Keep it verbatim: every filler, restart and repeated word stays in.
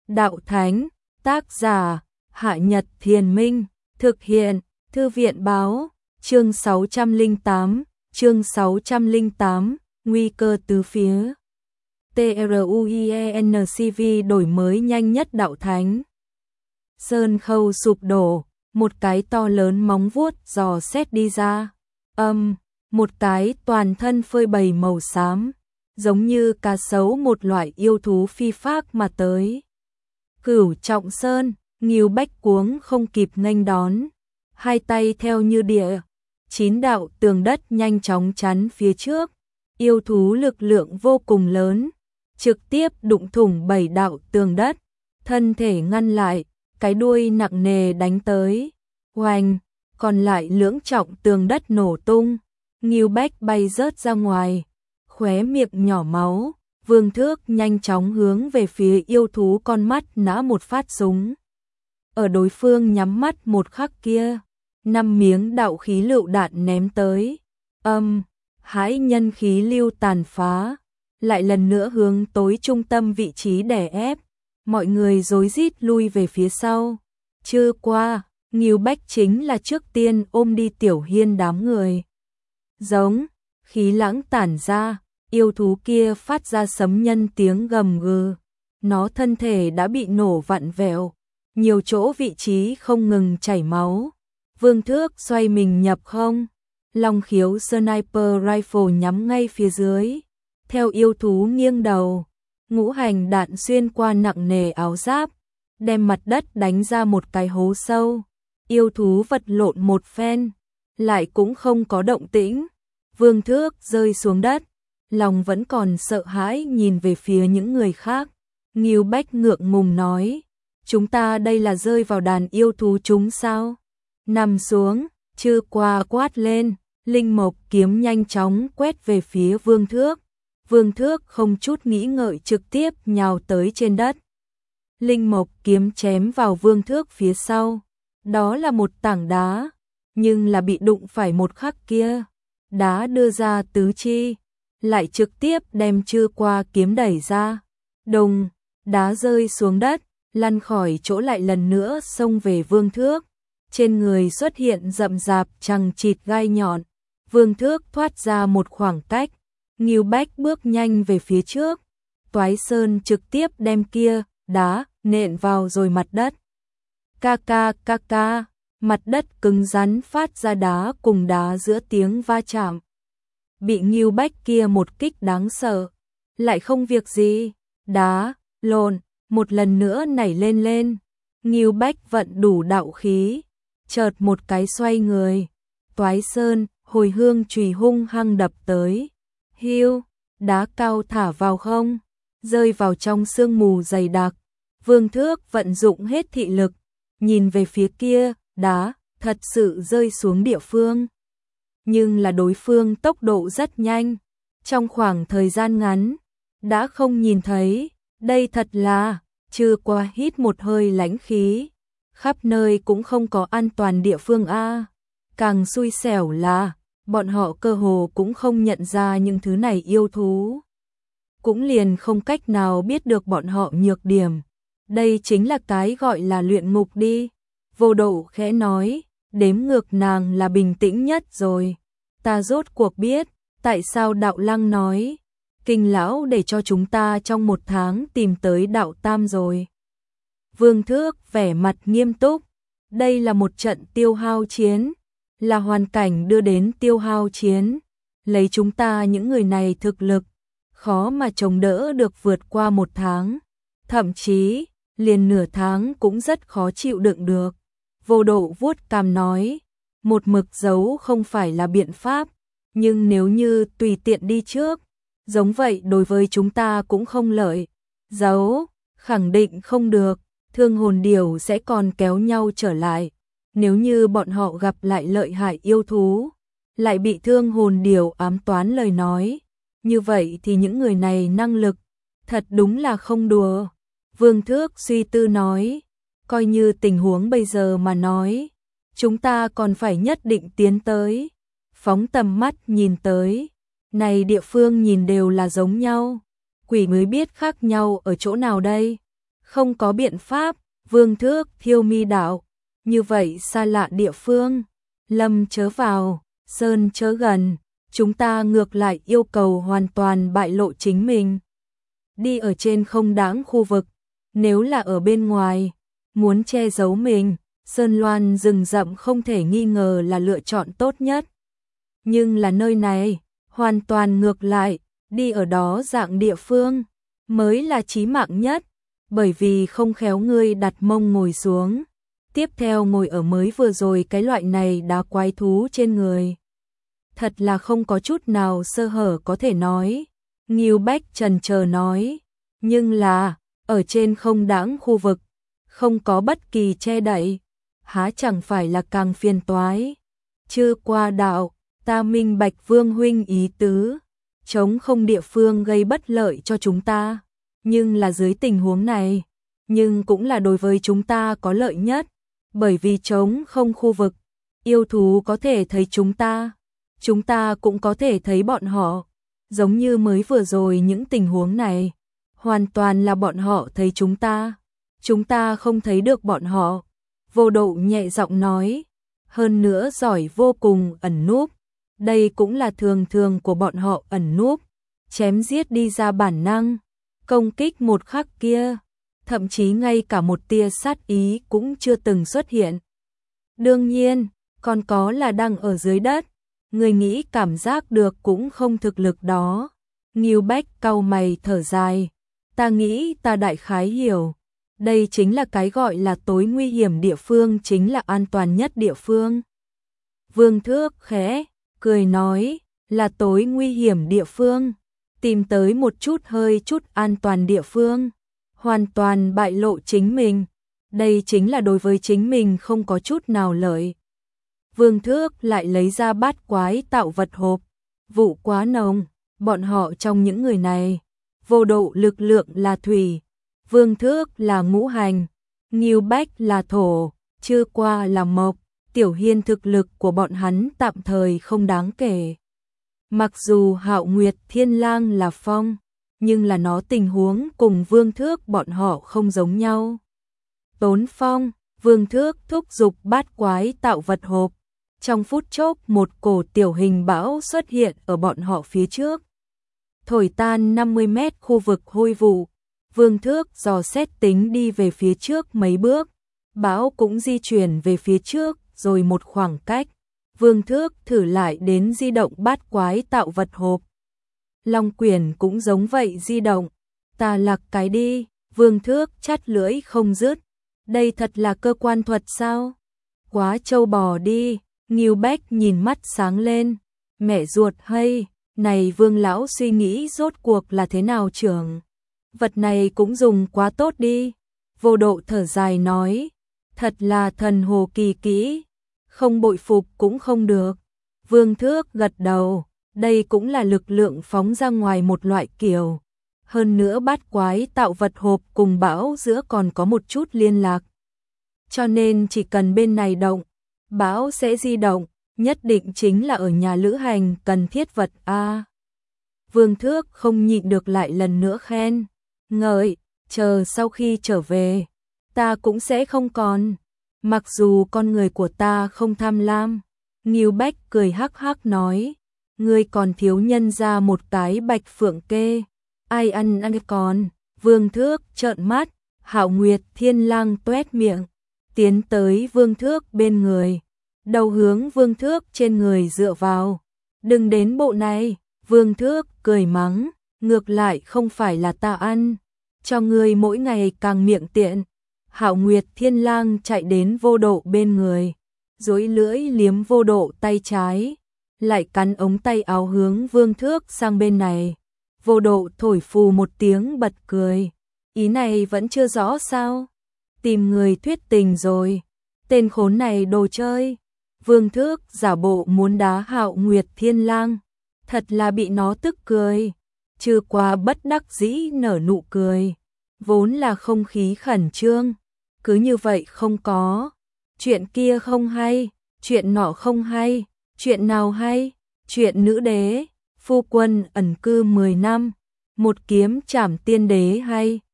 Đạo Thánh, tác giả, Hạ Nhật Thiền Minh, thực hiện, Thư viện Báo, chương sáu trăm lẻ tám, chương sáu trăm lẻ tám, nguy cơ tứ phía. TRUIENCV đổi mới nhanh nhất Đạo Thánh. Sơn khâu sụp đổ, một cái to lớn móng vuốt dò xét đi ra. Âm, một cái toàn thân phơi bày màu xám, giống như cá sấu một loại yêu thú phi phác mà tới. Cửu Trọng Sơn, Ngưu Bách cuống không kịp nghênh đón, hai tay theo như địa, chín đạo tường đất nhanh chóng chắn phía trước. Yêu thú lực lượng vô cùng lớn, trực tiếp đụng thủng bảy đạo tường đất, thân thể ngăn lại, cái đuôi nặng nề đánh tới. Oanh, còn lại lưỡng trọng tường đất nổ tung, Ngưu Bách bay rớt ra ngoài, khóe miệng nhỏ máu. Vương Thước nhanh chóng hướng về phía yêu thú con mắt nã một phát súng. Ở đối phương nhắm mắt một khắc kia, năm miếng đạo khí lựu đạn ném tới. Âm, hãi nhân khí lưu tàn phá, lại lần nữa hướng tối trung tâm vị trí đè ép. Mọi người rối rít lui về phía sau. Chưa qua, Ngưu Bách chính là trước tiên ôm đi Tiểu Hiên đám người. Giống, khí lãng tản ra. Yêu thú kia phát ra sấm nhân tiếng gầm gừ, nó thân thể đã bị nổ vặn vẹo, nhiều chỗ vị trí không ngừng chảy máu. Vương Thước xoay mình nhập không, long khiếu sniper rifle nhắm ngay phía dưới, theo yêu thú nghiêng đầu, ngũ hành đạn xuyên qua nặng nề áo giáp, đem mặt đất đánh ra một cái hố sâu. Yêu thú vật lộn một phen, lại cũng không có động tĩnh. Vương Thước rơi xuống đất, lòng vẫn còn sợ hãi nhìn về phía những người khác. Ngưu Bách ngượng ngùng nói, chúng ta đây là rơi vào đàn yêu thú chúng sao? Nằm xuống, Chư Qua quát lên, linh mộc kiếm nhanh chóng quét về phía Vương Thước. Vương Thước không chút nghĩ ngợi trực tiếp nhào tới trên đất. Linh mộc kiếm chém vào Vương Thước phía sau, đó là một tảng đá, nhưng là bị đụng phải một khắc kia, đá đưa ra tứ chi, lại trực tiếp đem Chư Qua kiếm đẩy ra. Đùng, đá rơi xuống đất, lăn khỏi chỗ lại lần nữa xông về Vương Thước. Trên người xuất hiện rậm rạp chằng chịt gai nhọn. Vương Thước thoát ra một khoảng cách, Ngưu Bách bước nhanh về phía trước. Toái Sơn trực tiếp đem kia đá nện vào rồi mặt đất. Ca ca ca ca, mặt đất cứng rắn phát ra đá cùng đá giữa tiếng va chạm. Bị Ngưu Bách kia một kích đáng sợ, lại không việc gì, đá, lộn, một lần nữa nảy lên lên. Ngưu Bách vận đủ đạo khí, chợt một cái xoay người, Toái Sơn, hồi hương chùy hung hăng đập tới. Hiu, đá cao thả vào không, rơi vào trong sương mù dày đặc. Vương Thước vận dụng hết thị lực, nhìn về phía kia, đá, thật sự rơi xuống địa phương. Nhưng là đối phương tốc độ rất nhanh, trong khoảng thời gian ngắn, đã không nhìn thấy. Đây thật là, Chư Qua hít một hơi lãnh khí, khắp nơi cũng không có an toàn địa phương a. Càng xui xẻo là, bọn họ cơ hồ cũng không nhận ra những thứ này yêu thú, cũng liền không cách nào biết được bọn họ nhược điểm. Đây chính là cái gọi là luyện ngục đi. Vô Độ khẽ nói, đếm ngược nàng là bình tĩnh nhất rồi. Ta rốt cuộc biết, tại sao Đạo Lăng nói, Kinh lão để cho chúng ta trong một tháng tìm tới Đạo Tam rồi. Vương Thước vẻ mặt nghiêm túc, đây là một trận tiêu hao chiến, là hoàn cảnh đưa đến tiêu hao chiến. Lấy chúng ta những người này thực lực, khó mà chống đỡ được vượt qua một tháng, thậm chí liền nửa tháng cũng rất khó chịu đựng được. Vô Độ vuốt cằm nói, một mực giấu không phải là biện pháp, nhưng nếu như tùy tiện đi trước, giống vậy đối với chúng ta cũng không lợi. Giấu, khẳng định không được, Thương Hồn Điểu sẽ còn kéo nhau trở lại. Nếu như bọn họ gặp lại lợi hại yêu thú, lại bị Thương Hồn Điểu ám toán lời nói, như vậy thì những người này năng lực, thật đúng là không đùa. Vương Thước suy tư nói, coi như tình huống bây giờ mà nói, chúng ta còn phải nhất định tiến tới, phóng tầm mắt nhìn tới, này địa phương nhìn đều là giống nhau, quỷ mới biết khác nhau ở chỗ nào đây. Không có biện pháp, Vương Thước thiêu mi đạo, như vậy xa lạ địa phương, Lâm chớ vào, Sơn chớ gần, chúng ta ngược lại yêu cầu hoàn toàn bại lộ chính mình. Đi ở trên không đáng khu vực, nếu là ở bên ngoài, muốn che giấu mình, Sơn Loan rừng rậm không thể nghi ngờ là lựa chọn tốt nhất. Nhưng là nơi này, hoàn toàn ngược lại, đi ở đó dạng địa phương, mới là chí mạng nhất, bởi vì không khéo ngươi đặt mông ngồi xuống. Tiếp theo ngồi ở mới vừa rồi cái loại này đá quái thú trên người. Thật là không có chút nào sơ hở có thể nói. Ngưu Bách trần chờ nói, nhưng là, ở trên không đáng khu vực, không có bất kỳ che đậy, há chẳng phải là càng phiền toái. Chưa qua đạo, ta minh bạch Vương huynh ý tứ, chống không địa phương gây bất lợi cho chúng ta, nhưng là dưới tình huống này, nhưng cũng là đối với chúng ta có lợi nhất, bởi vì chống không khu vực, yêu thú có thể thấy chúng ta, chúng ta cũng có thể thấy bọn họ, giống như mới vừa rồi những tình huống này, hoàn toàn là bọn họ thấy chúng ta, chúng ta không thấy được bọn họ. Vô Độ nhẹ giọng nói, hơn nữa giỏi vô cùng ẩn núp, đây cũng là thường thường của bọn họ ẩn núp, chém giết đi ra bản năng, công kích một khắc kia, thậm chí ngay cả một tia sát ý cũng chưa từng xuất hiện. Đương nhiên, còn có là đang ở dưới đất, người nghĩ cảm giác được cũng không thực lực đó. Ngưu Bách cau mày thở dài, ta nghĩ ta đại khái hiểu, đây chính là cái gọi là tối nguy hiểm địa phương chính là an toàn nhất địa phương. Vương Thước khẽ cười nói, là tối nguy hiểm địa phương, tìm tới một chút hơi chút an toàn địa phương, hoàn toàn bại lộ chính mình, đây chính là đối với chính mình không có chút nào lợi. Vương Thước lại lấy ra bát quái tạo vật hộp, vụ quá nồng, bọn họ trong những người này, Vô Độ lực lượng là thủy, Vương Thước là ngũ hành, Ngưu Bách là thổ, Chưa Qua là mộc, Tiểu Hiên thực lực của bọn hắn tạm thời không đáng kể. Mặc dù Hạo Nguyệt Thiên Lang là phong, nhưng là nó tình huống cùng Vương Thước bọn họ không giống nhau. Tốn phong, Vương Thước thúc giục bát quái tạo vật hộp, trong phút chốc một cổ tiểu hình bão xuất hiện ở bọn họ phía trước. Thổi tan năm mươi mét khu vực hôi vụ, Vương Thước dò xét tính đi về phía trước mấy bước, bão cũng di chuyển về phía trước rồi một khoảng cách. Vương Thước thử lại đến di động bát quái tạo vật hộp. Long quyển cũng giống vậy di động, ta lạc cái đi, Vương Thước chát lưỡi không dứt. Đây thật là cơ quan thuật sao? Quá trâu bò đi, Ngưu Bách nhìn mắt sáng lên, mẹ ruột hay, này Vương lão suy nghĩ rốt cuộc là thế nào trưởng? Vật này cũng dùng quá tốt đi. Vô Độ thở dài nói, thật là thần hồ kỳ kỹ, không bội phục cũng không được. Vương Thước gật đầu, đây cũng là lực lượng phóng ra ngoài một loại kiểu. Hơn nữa bát quái tạo vật hộp cùng bão giữa còn có một chút liên lạc. Cho nên chỉ cần bên này động, bão sẽ di động, nhất định chính là ở nhà lữ hành cần thiết vật a. Vương Thước không nhịn được lại lần nữa khen, ngợi, chờ sau khi trở về, ta cũng sẽ không còn. Mặc dù con người của ta không tham lam, Ngưu Bách cười hắc hắc nói, ngươi còn thiếu nhân ra một cái bạch phượng kê, ai ăn ăn còn. Vương Thước trợn mắt, Hạo Nguyệt Thiên Lang toét miệng, tiến tới Vương Thước bên người, đầu hướng Vương Thước trên người dựa vào. Đừng đến bộ này, Vương Thước cười mắng, ngược lại không phải là ta ăn, cho ngươi mỗi ngày càng miệng tiện. Hạo Nguyệt Thiên Lang chạy đến Vô Độ bên người, duỗi lưỡi liếm Vô Độ tay trái, lại cắn ống tay áo hướng Vương Thước sang bên này. Vô Độ thổi phù một tiếng bật cười, ý này vẫn chưa rõ sao? Tìm người thuyết tình rồi, tên khốn này đồ chơi. Vương Thước giả bộ muốn đá Hạo Nguyệt Thiên Lang, thật là bị nó tức cười. Chưa Qua bất đắc dĩ nở nụ cười, vốn là không khí khẩn trương, cứ như vậy không có. Chuyện kia không hay, chuyện nọ không hay, chuyện nào hay? Chuyện nữ đế, phu quân ẩn cư mười năm, một kiếm trảm tiên đế hay,